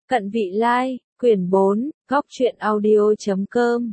Cận Vị Lai, quyển 4, góc truyện audio.com,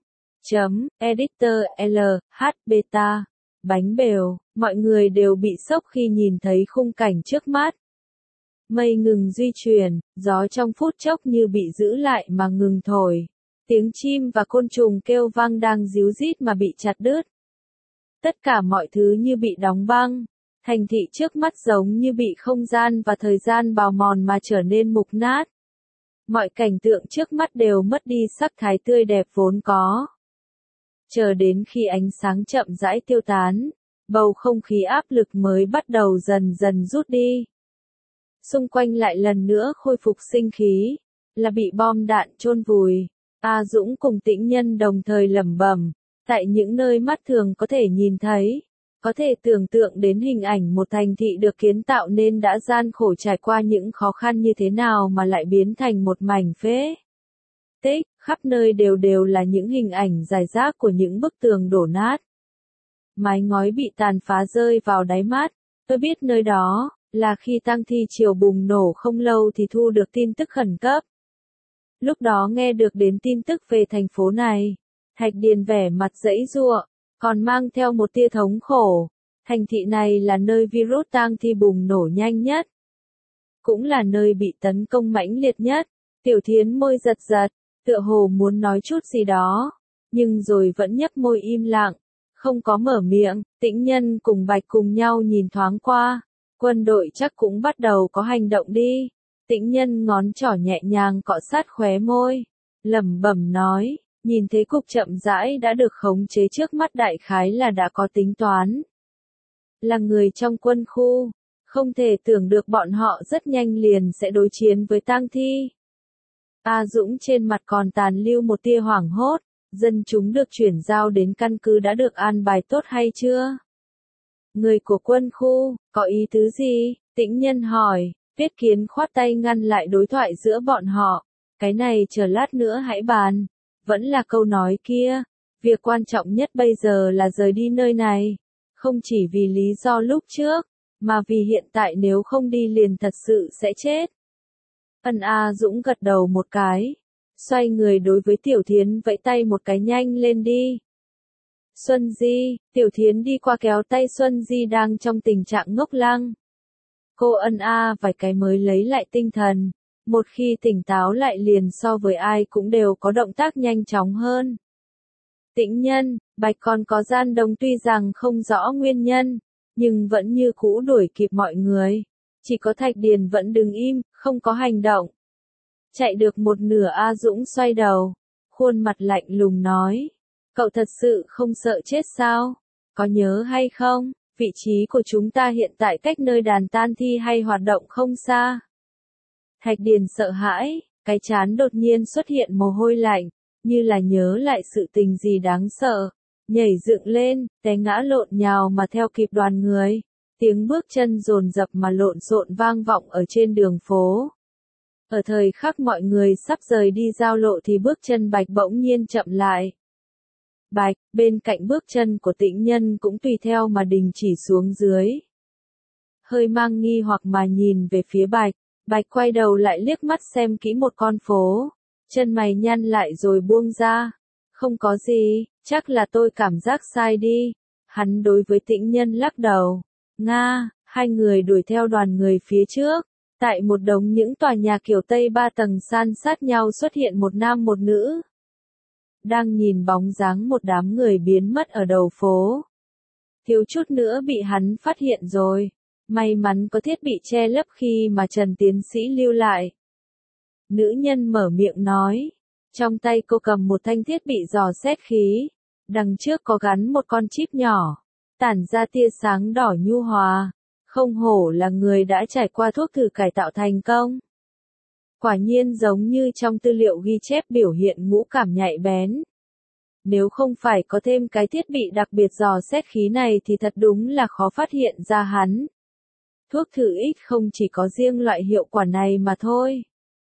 editor L, H beta, bánh bèo, mọi người đều bị sốc khi nhìn thấy khung cảnh trước mắt. Mây ngừng di chuyển, gió trong phút chốc như bị giữ lại mà ngừng thổi. Tiếng chim và côn trùng kêu vang đang ríu rít mà bị chặt đứt. Tất cả mọi thứ như bị đóng băng. Thành thị trước mắt giống như bị không gian và thời gian bào mòn mà trở nên mục nát. Mọi cảnh tượng trước mắt đều mất đi sắc thái tươi đẹp vốn có. Chờ đến khi ánh sáng chậm rãi tiêu tán, bầu không khí áp lực mới bắt đầu dần dần rút đi. Xung quanh lại lần nữa khôi phục sinh khí, là bị bom đạn chôn vùi. A Dũng cùng Tĩnh Nhân đồng thời lẩm bẩm, tại những nơi mắt thường có thể nhìn thấy, có thể tưởng tượng đến hình ảnh một thành thị được kiến tạo nên đã gian khổ trải qua những khó khăn như thế nào mà lại biến thành một mảnh phế tích, khắp nơi đều là những hình ảnh rải rác của những bức tường đổ nát. Mái ngói bị tàn phá rơi vào đáy mắt, tôi biết nơi đó là khi tang thi triều bùng nổ không lâu thì thu được tin tức khẩn cấp. Lúc đó nghe được đến tin tức về thành phố này, Thạch Điền vẻ mặt giãy giụa, còn mang theo một tia thống khổ. Thành thị này là nơi virus tang thi bùng nổ nhanh nhất, cũng là nơi bị tấn công mãnh liệt nhất. Tiểu Thiến môi giật giật, tựa hồ muốn nói chút gì đó, nhưng rồi vẫn nhấp môi im lặng, không có mở miệng. Tĩnh Nhân cùng Bạch cùng nhau nhìn thoáng qua, quân đội chắc cũng bắt đầu có hành động đi. Tĩnh Nhân ngón trỏ nhẹ nhàng cọ sát khóe môi, lẩm bẩm nói, nhìn thấy cục chậm rãi đã được khống chế trước mắt đại khái là đã có tính toán. Là người trong quân khu, không thể tưởng được bọn họ rất nhanh liền sẽ đối chiến với tang thi. A Dũng trên mặt còn tàn lưu một tia hoảng hốt, dân chúng được chuyển giao đến căn cứ đã được an bài tốt hay chưa? Người của quân khu, có ý tứ gì? Tĩnh Nhân hỏi. Viết Kiến khoát tay ngăn lại đối thoại giữa bọn họ. Cái này chờ lát nữa hãy bàn. Vẫn là câu nói kia. Việc quan trọng nhất bây giờ là rời đi nơi này. Không chỉ vì lý do lúc trước, mà vì hiện tại nếu không đi liền thật sự sẽ chết. A Dũng gật đầu một cái. Xoay người đối với Tiểu Thiến vẫy tay một cái, nhanh lên đi. Xuân Di, Tiểu Thiến đi qua kéo tay Xuân Di đang trong tình trạng ngốc lăng. Cô vài cái mới lấy lại tinh thần, một khi tỉnh táo lại liền so với ai cũng đều có động tác nhanh chóng hơn. Tĩnh Nhân, Bạch còn có gian đồng tuy rằng không rõ nguyên nhân, nhưng vẫn như cũ đuổi kịp mọi người. Chỉ có Thạch Điền vẫn đứng im, không có hành động. Chạy được một nửa A Dũng xoay đầu, khuôn mặt lạnh lùng nói, cậu thật sự không sợ chết sao? Có nhớ hay không? Vị trí của chúng ta hiện tại cách nơi đàn tang thi hay hoạt động không xa. Thạch Điền sợ hãi, cái trán đột nhiên xuất hiện mồ hôi lạnh, như là nhớ lại sự tình gì đáng sợ. Nhảy dựng lên, té ngã lộn nhào mà theo kịp đoàn người. Tiếng bước chân dồn dập mà lộn xộn vang vọng ở trên đường phố. Ở thời khắc mọi người sắp rời đi giao lộ thì bước chân Bạch bỗng nhiên chậm lại. Bạch, bên cạnh bước chân của Tĩnh Nhân cũng tùy theo mà đình chỉ xuống dưới. Hơi mang nghi hoặc mà nhìn về phía Bạch, Bạch quay đầu lại liếc mắt xem kỹ một con phố, chân mày nhăn lại rồi buông ra. Không có gì, chắc là tôi cảm giác sai đi. Hắn đối với Tĩnh Nhân lắc đầu. Nga, hai người đuổi theo đoàn người phía trước. Tại một đống những tòa nhà kiểu Tây 3 tầng san sát nhau xuất hiện một nam một nữ. Đang nhìn bóng dáng một đám người biến mất ở đầu phố. Thiếu chút nữa bị hắn phát hiện rồi. May mắn có thiết bị che lấp khi mà Trần tiến sĩ lưu lại. Nữ nhân mở miệng nói. Trong tay cô cầm một thanh thiết bị dò xét khí. Đằng trước có gắn một con chip nhỏ. Tản ra tia sáng đỏ nhu hòa. Không hổ là người đã trải qua thuốc thử cải tạo thành công. Quả nhiên giống như trong tư liệu ghi chép biểu hiện ngũ cảm nhạy bén. Nếu không phải có thêm cái thiết bị đặc biệt dò xét khí này thì thật đúng là khó phát hiện ra hắn. Thuốc thử ít không chỉ có riêng loại hiệu quả này mà thôi.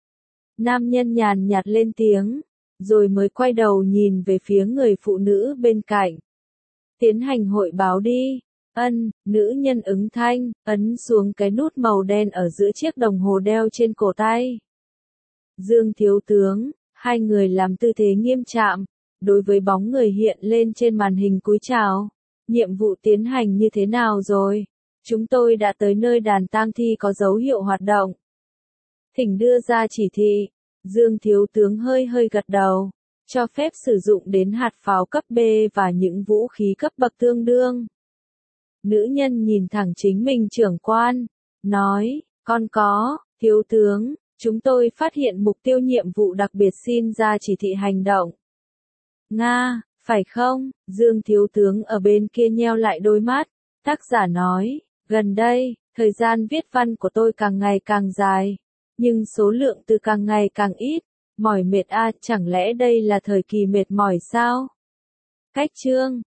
Nam nhân nhàn nhạt lên tiếng, rồi mới quay đầu nhìn về phía người phụ nữ bên cạnh. Tiến hành hội báo đi. Nữ nhân ứng thanh, ấn xuống cái nút màu đen ở giữa chiếc đồng hồ đeo trên cổ tay. Dương thiếu tướng, hai người làm tư thế nghiêm trạm, đối với bóng người hiện lên trên màn hình cúi chào. Nhiệm vụ tiến hành như thế nào rồi? Chúng tôi đã tới nơi đàn tang thi có dấu hiệu hoạt động. Thỉnh đưa ra chỉ thị. Dương thiếu tướng hơi hơi gật đầu, cho phép sử dụng đến hạt pháo cấp B và những vũ khí cấp bậc tương đương. Nữ nhân nhìn thẳng chính mình trưởng quan, nói, con có, thiếu tướng, chúng tôi phát hiện mục tiêu nhiệm vụ đặc biệt xin ra chỉ thị hành động. Nga, phải không? Dương thiếu tướng ở bên kia nheo lại đôi mắt, tác giả nói, gần đây, thời gian viết văn của tôi càng ngày càng dài, nhưng số lượng từ càng ngày càng ít, mỏi mệt a, chẳng lẽ đây là thời kỳ mệt mỏi sao? Cách chương